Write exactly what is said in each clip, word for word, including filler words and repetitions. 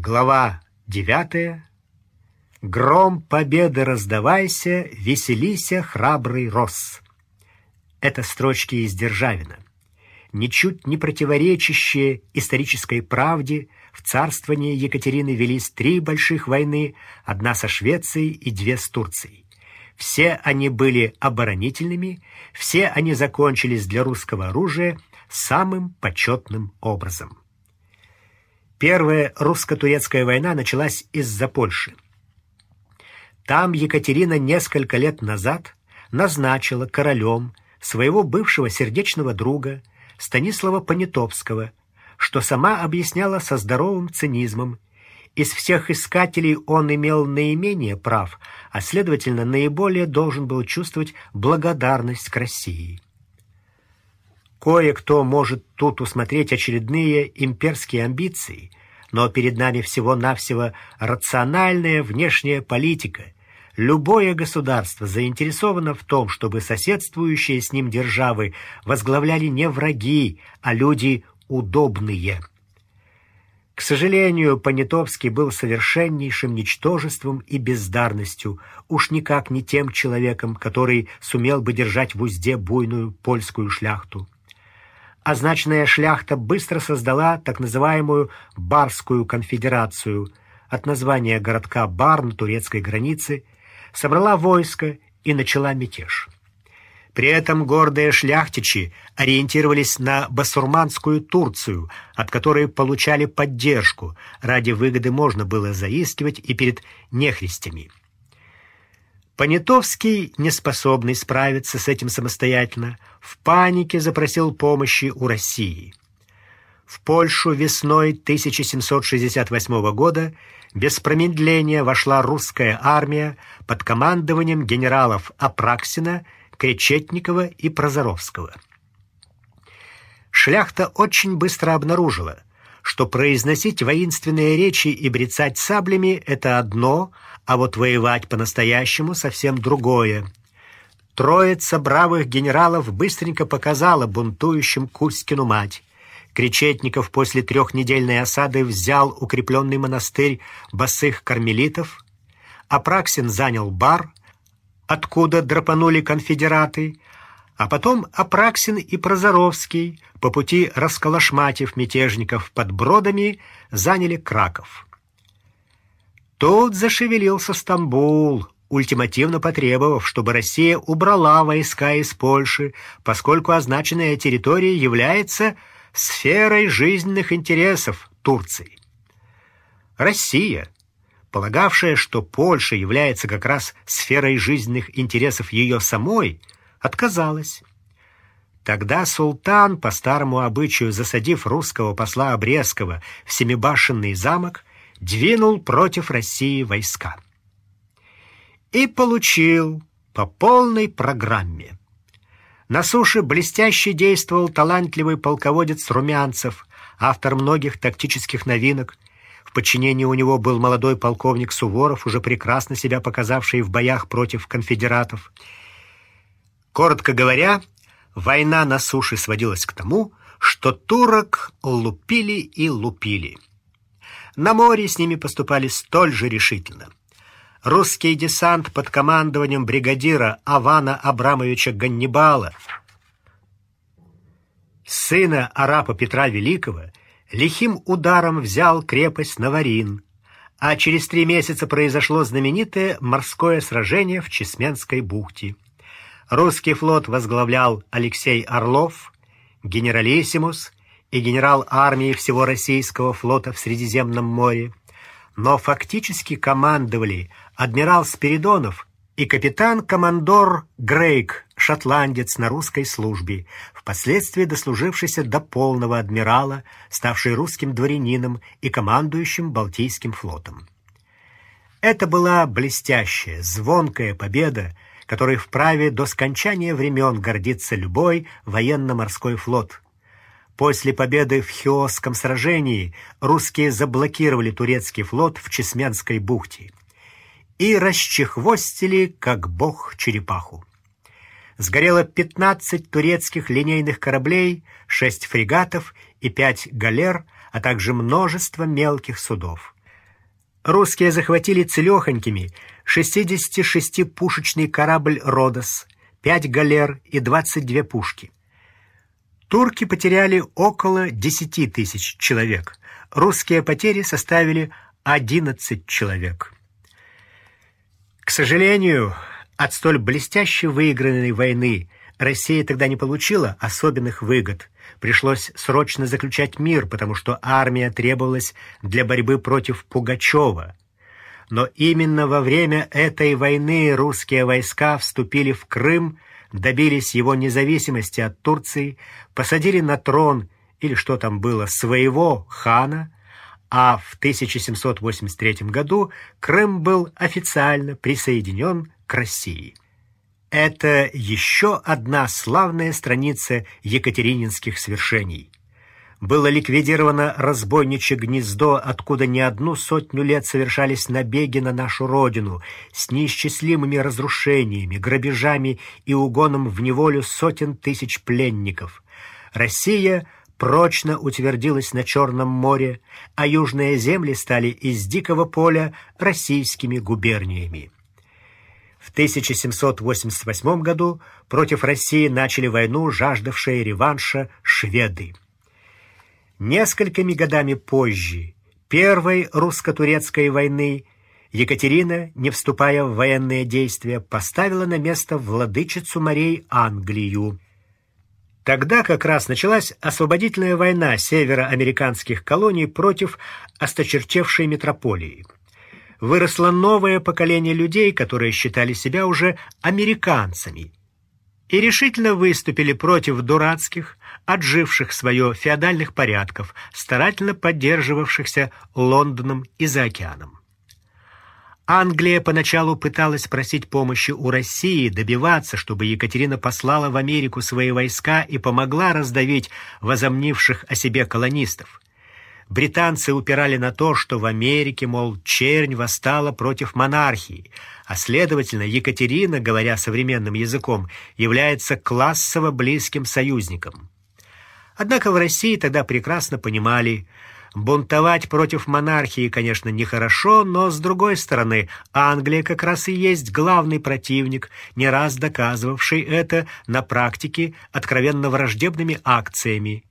Глава девятая. «Гром победы раздавайся, веселися, храбрый Рос». Это строчки из Державина, ничуть не противоречащие исторической правде. В царствовании Екатерины велись три больших войны, одна со Швецией и две с Турцией. Все они были оборонительными, все они закончились для русского оружия самым почетным образом. Первая русско-турецкая война началась из-за Польши. Там Екатерина несколько лет назад назначила королем своего бывшего сердечного друга Станислава Понятовского, что сама объясняла со здоровым цинизмом. Из всех искателей он имел наименее прав, а, следовательно, наиболее должен был чувствовать благодарность к России. Кое-кто может тут усмотреть очередные имперские амбиции, но перед нами всего-навсего рациональная внешняя политика. Любое государство заинтересовано в том, чтобы соседствующие с ним державы возглавляли не враги, а люди удобные. К сожалению, Понятовский был совершеннейшим ничтожеством и бездарностью, уж никак не тем человеком, который сумел бы держать в узде буйную польскую шляхту. Означенная шляхта быстро создала так называемую Барскую конфедерацию, от названия городка Бар на турецкой границе, собрала войско и начала мятеж. При этом гордые шляхтичи ориентировались на басурманскую Турцию, от которой получали поддержку. Ради выгоды можно было заискивать и перед нехристями. Понятовский, неспособный справиться с этим самостоятельно, в панике запросил помощи у России. В Польшу весной тысяча семьсот шестьдесят восьмого года без промедления вошла русская армия под командованием генералов Апраксина, Кречетникова и Прозоровского. Шляхта очень быстро обнаружила, что произносить воинственные речи и брецать саблями — это одно, а вот воевать по-настоящему совсем другое. Троица бравых генералов быстренько показала бунтующим Кузькину мать. Кречетников после трехнедельной осады взял укрепленный монастырь босых кармелитов, Апраксин занял Бар, откуда драпанули конфедераты, а потом Апраксин и Прозоровский, по пути расколошматив мятежников под Бродами, заняли Краков. Тут зашевелился Стамбул, ультимативно потребовав, чтобы Россия убрала войска из Польши, поскольку означенная территория является сферой жизненных интересов Турции. Россия, полагавшая, что Польша является как раз сферой жизненных интересов ее самой, отказалась. Тогда султан, по старому обычаю засадив русского посла Обрезкова в Семибашенный замок, двинул против России войска. И получил по полной программе. На суше блестяще действовал талантливый полководец Румянцев, автор многих тактических новинок. В подчинении у него был молодой полковник Суворов, уже прекрасно себя показавший в боях против конфедератов. Коротко говоря, война на суше сводилась к тому, что турок лупили и лупили. На море с ними поступали столь же решительно. Русский десант под командованием бригадира Авана Абрамовича Ганнибала, сына арапа Петра Великого, лихим ударом взял крепость Наварин, а через три месяца произошло знаменитое морское сражение в Чесменской бухте. Русский флот возглавлял Алексей Орлов, генералиссимус и генерал армии всего российского флота в Средиземном море, но фактически командовали адмирал Спиридонов и капитан-командор Грейк, шотландец на русской службе, впоследствии дослужившийся до полного адмирала, ставший русским дворянином и командующим Балтийским флотом. Это была блестящая, звонкая победа, которой вправе до скончания времен гордится любой военно-морской флот. После победы в Хиосском сражении русские заблокировали турецкий флот в Чесменской бухте и расчехвостили, как бог, черепаху. Сгорело пятнадцать турецких линейных кораблей, шесть фрегатов и пять галер, а также множество мелких судов. Русские захватили целехонькими шестидесятишестипушечный корабль «Родос», пять галер и двадцать две пушки. Турки потеряли около десяти тысяч человек. Русские потери составили одиннадцать человек. К сожалению, от столь блестяще выигранной войны Россия тогда не получила особенных выгод. Пришлось срочно заключать мир, потому что армия требовалась для борьбы против Пугачева. Но именно во время этой войны русские войска вступили в Крым, добились его независимости от Турции, посадили на трон, или что там было, своего хана, а в тысяча семьсот восемьдесят третьем году Крым был официально присоединен к России. Это еще одна славная страница екатерининских свершений. Было ликвидировано разбойничье гнездо, откуда не одну сотню лет совершались набеги на нашу родину с неисчислимыми разрушениями, грабежами и угоном в неволю сотен тысяч пленников. Россия прочно утвердилась на Черном море, а южные земли стали из дикого поля российскими губерниями. В тысяча семьсот восемьдесят восьмом году против России начали войну жаждавшие реванша шведы. Несколькими годами позже Первой русско-турецкой войны Екатерина, не вступая в военные действия, поставила на место владычицу морей Англию. Тогда как раз началась освободительная война североамериканских колоний против осточертевшей метрополии. Выросло новое поколение людей, которые считали себя уже американцами, и решительно выступили против дурацких, отживших свое феодальных порядков, старательно поддерживавшихся Лондоном и за океаном. Англия поначалу пыталась просить помощи у России, добиваться, чтобы Екатерина послала в Америку свои войска и помогла раздавить возомнивших о себе колонистов. Британцы упирали на то, что в Америке, мол, чернь восстала против монархии, а следовательно, Екатерина, говоря современным языком, является классово близким союзником. Однако в России тогда прекрасно понимали, бунтовать против монархии, конечно, нехорошо, но, с другой стороны, Англия как раз и есть главный противник, не раз доказывавший это на практике откровенно враждебными акциями.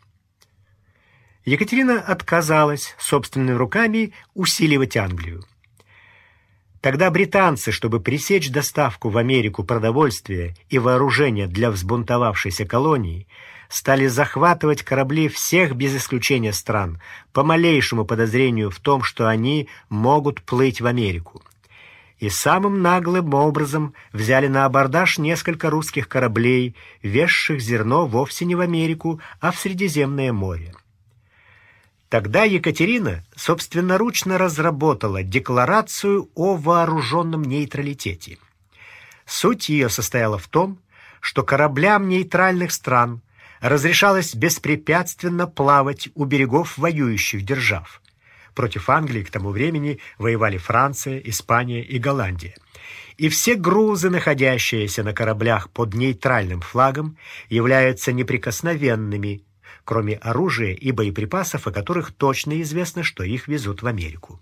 Екатерина отказалась собственными руками усиливать Англию. Тогда британцы, чтобы пресечь доставку в Америку продовольствия и вооружения для взбунтовавшейся колонии, стали захватывать корабли всех без исключения стран по малейшему подозрению в том, что они могут плыть в Америку. И самым наглым образом взяли на абордаж несколько русских кораблей, везших зерно вовсе не в Америку, а в Средиземное море. Тогда Екатерина собственноручно разработала декларацию о вооруженном нейтралитете. Суть ее состояла в том, что кораблям нейтральных стран разрешалось беспрепятственно плавать у берегов воюющих держав. Против Англии к тому времени воевали Франция, Испания и Голландия. И все грузы, находящиеся на кораблях под нейтральным флагом, являются неприкосновенными, кроме оружия и боеприпасов, о которых точно известно, что их везут в Америку.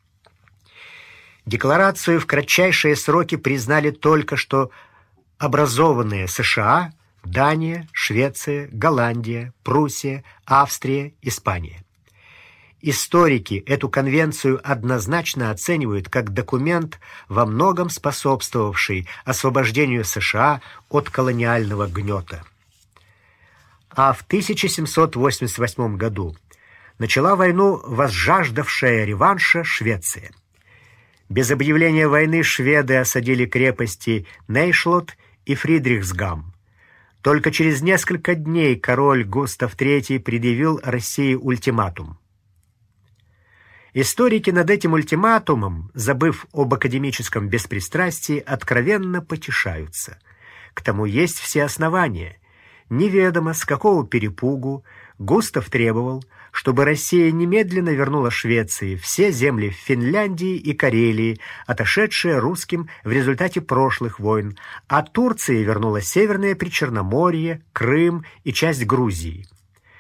Декларацию в кратчайшие сроки признали только что образованные США, Дания, Швеция, Голландия, Пруссия, Австрия, Испания. Историки эту конвенцию однозначно оценивают как документ, во многом способствовавший освобождению США от колониального гнета. А в тысяча семьсот восемьдесят восьмом году начала войну возжаждавшая реванша Швеция. Без объявления войны шведы осадили крепости Нейшлот и Фридрихсгам. Только через несколько дней король Густав третий предъявил России ультиматум. Историки над этим ультиматумом, забыв об академическом беспристрастии, откровенно потешаются. К тому есть все основания. Неведомо с какого перепугу Густав требовал, чтобы Россия немедленно вернула Швеции все земли в Финляндии и Карелии, отошедшие русским в результате прошлых войн, а Турции вернула Северное Причерноморье, Крым и часть Грузии.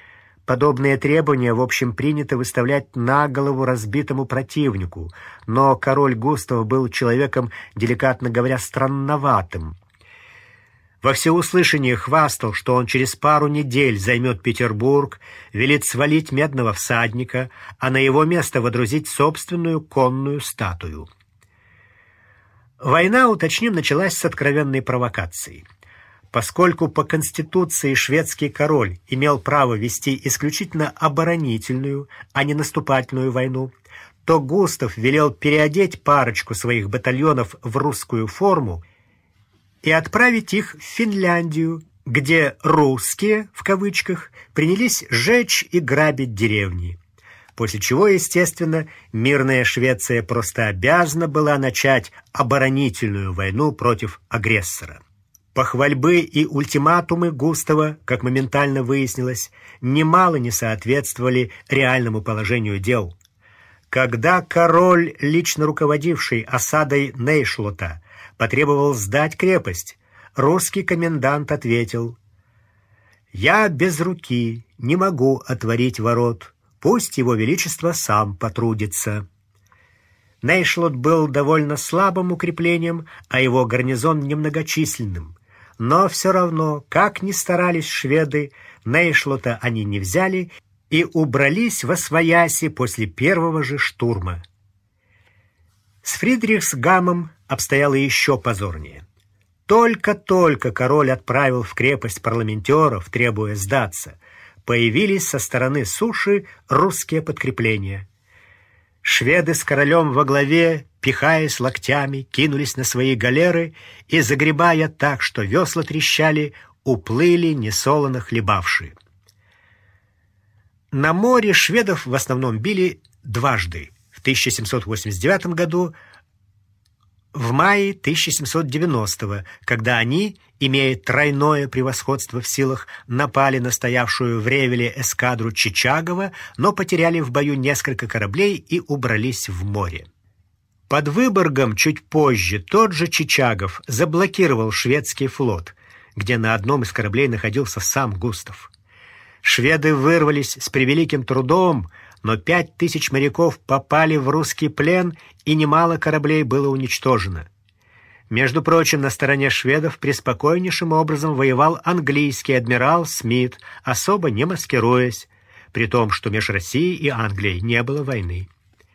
Подобные требования, в общем, принято выставлять на голову разбитому противнику, но король Густав был человеком, деликатно говоря, странноватым. Во всеуслышание хвастал, что он через пару недель займет Петербург, велит свалить медного всадника, а на его место водрузить собственную конную статую. Война, уточним, началась с откровенной провокации. Поскольку по Конституции шведский король имел право вести исключительно оборонительную, а не наступательную войну, то Густав велел переодеть парочку своих батальонов в русскую форму и отправить их в Финляндию, где «русские», в кавычках, принялись жечь и грабить деревни. После чего, естественно, мирная Швеция просто обязана была начать оборонительную войну против агрессора. Похвальбы и ультиматумы Густава, как моментально выяснилось, немало не соответствовали реальному положению дел. Когда король, лично руководивший осадой Нейшлота, потребовал сдать крепость, русский комендант ответил: «Я без руки не могу отворить ворот, пусть его величество сам потрудится». Нейшлот был довольно слабым укреплением, а его гарнизон немногочисленным. Но все равно, как ни старались шведы, Нейшлота они не взяли и убрались восвояси после первого же штурма. С Фридрихсгамом обстояло еще позорнее. Только-только король отправил в крепость парламентеров, требуя сдаться, появились со стороны суши русские подкрепления. Шведы с королем во главе, пихаясь локтями, кинулись на свои галеры и, загребая так, что весла трещали, уплыли несолоно хлебавши. На море шведов в основном били дважды: в тысяча семьсот восемьдесят девятом году, в мае тысяча семьсот девяностого, когда они, имея тройное превосходство в силах, напали на стоявшую в Ревеле эскадру Чичагова, но потеряли в бою несколько кораблей и убрались в море. Под Выборгом чуть позже тот же Чичагов заблокировал шведский флот, где на одном из кораблей находился сам Густав. Шведы вырвались с превеликим трудом, но пять тысяч моряков попали в русский плен, и немало кораблей было уничтожено. Между прочим, на стороне шведов преспокойнейшим образом воевал английский адмирал Смит, особо не маскируясь, при том, что меж Россией и Англией не было войны.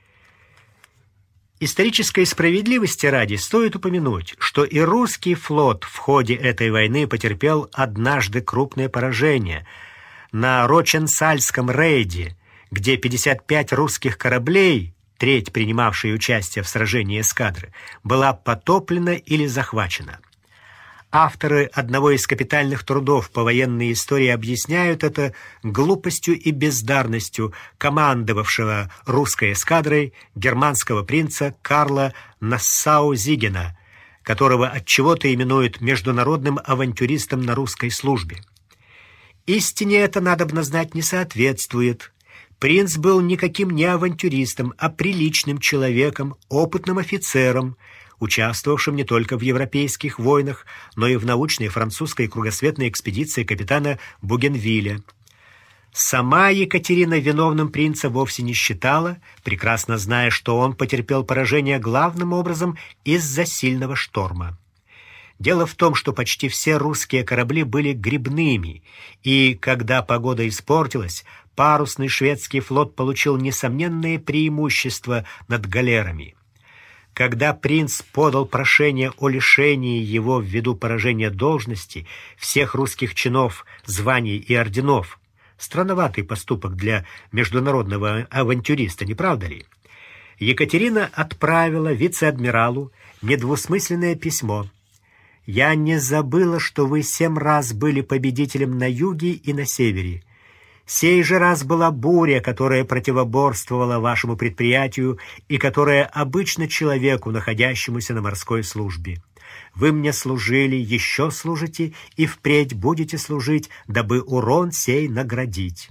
Исторической справедливости ради стоит упомянуть, что и русский флот в ходе этой войны потерпел однажды крупное поражение. На Роченсальском рейде, где пятьдесят пять русских кораблей, треть принимавшие участие в сражении эскадры, была потоплена или захвачена. Авторы одного из капитальных трудов по военной истории объясняют это глупостью и бездарностью командовавшего русской эскадрой германского принца Карла Нассау-Зигена, которого отчего-то именуют международным авантюристом на русской службе. Истине это, надобно знать, не соответствует. Принц был никаким не авантюристом, а приличным человеком, опытным офицером, участвовавшим не только в европейских войнах, но и в научной французской кругосветной экспедиции капитана Бугенвилля. Сама Екатерина виновным принца вовсе не считала, прекрасно зная, что он потерпел поражение главным образом из-за сильного шторма. Дело в том, что почти все русские корабли были гребными, и когда погода испортилась, парусный шведский флот получил несомненное преимущество над галерами. Когда принц подал прошение о лишении его ввиду поражения должности всех русских чинов, званий и орденов, странноватый поступок для международного авантюриста, не правда ли? Екатерина отправила вице-адмиралу недвусмысленное письмо: «Я не забыла, что вы семь раз были победителем на юге и на севере. Сей же раз была буря, которая противоборствовала вашему предприятию и которая обычно человеку, находящемуся на морской службе. Вы мне служили, еще служите и впредь будете служить, дабы урон сей наградить».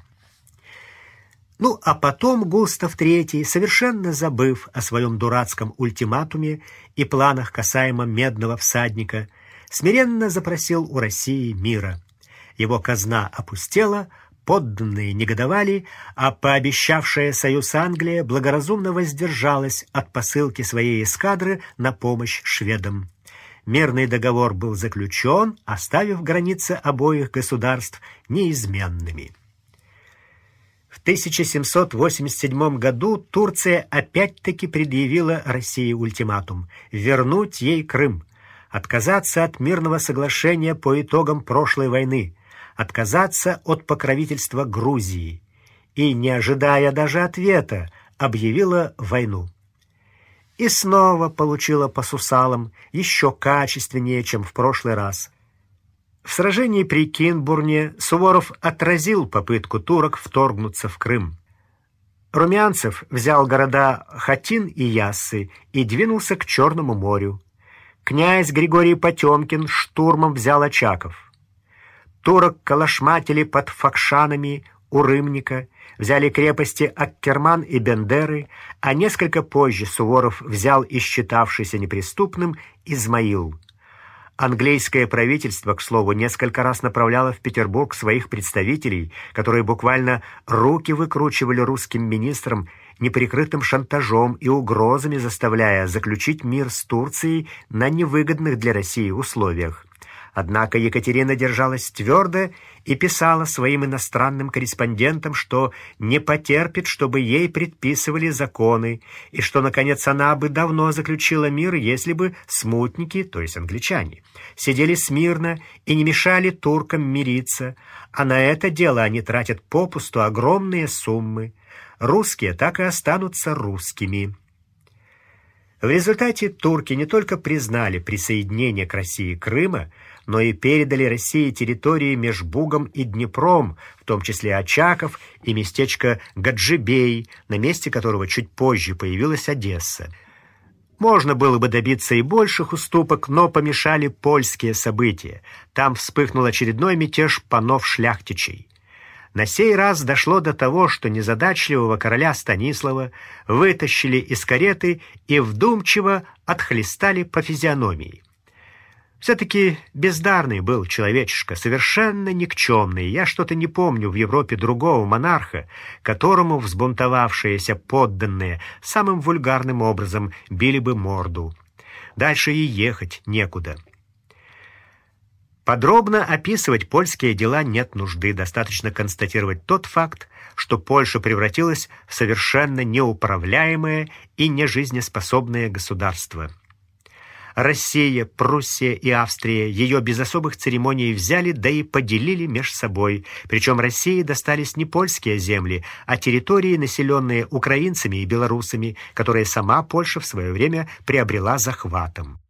Ну, а потом Густав третий, совершенно забыв о своем дурацком ультиматуме и планах касаемо медного всадника, смиренно запросил у России мира. Его казна опустела, Подданные негодовали, а пообещавшая союз Англия благоразумно воздержалась от посылки своей эскадры на помощь шведам. Мирный договор был заключен, оставив границы обоих государств неизменными. В тысяча семьсот восемьдесят седьмом году Турция опять-таки предъявила России ультиматум вернуть ей Крым, отказаться от мирного соглашения по итогам прошлой войны, отказаться от покровительства Грузии и, не ожидая даже ответа, объявила войну. И снова получила по сусалам, еще качественнее, чем в прошлый раз. В сражении при Кинбурне Суворов отразил попытку турок вторгнуться в Крым. Румянцев взял города Хатин и Яссы и двинулся к Черному морю. Князь Григорий Потемкин штурмом взял Очаков. Турок калашматили под Факшанами у Рымника, взяли крепости Аккерман и Бендеры, а несколько позже Суворов взял и считавшийся неприступным Измаил. Английское правительство, к слову, несколько раз направляло в Петербург своих представителей, которые буквально руки выкручивали русским министрам, неприкрытым шантажом и угрозами заставляя заключить мир с Турцией на невыгодных для России условиях. Однако Екатерина держалась твердо и писала своим иностранным корреспондентам, что не потерпит, чтобы ей предписывали законы, и что, наконец, она бы давно заключила мир, если бы смутники, то есть англичане, сидели смирно и не мешали туркам мириться, а на это дело они тратят попусту огромные суммы. Русские так и останутся русскими. В результате турки не только признали присоединение к России Крыма, но и передали России территории меж Бугом и Днепром, в том числе Очаков и местечко Гаджибей, на месте которого чуть позже появилась Одесса. Можно было бы добиться и больших уступок, но помешали польские события. Там вспыхнул очередной мятеж панов-шляхтичей. На сей раз дошло до того, что незадачливого короля Станислава вытащили из кареты и вдумчиво отхлестали по физиономии. Все-таки бездарный был человечишка, совершенно никчемный. Я что-то не помню в Европе другого монарха, которому взбунтовавшиеся подданные самым вульгарным образом били бы морду. Дальше и ехать некуда. Подробно описывать польские дела нет нужды, достаточно констатировать тот факт, что Польша превратилась в совершенно неуправляемое и нежизнеспособное государство. Россия, Пруссия и Австрия ее без особых церемоний взяли, да и поделили меж собой. Причем России достались не польские земли, а территории, населенные украинцами и белорусами, которые сама Польша в свое время приобрела захватом.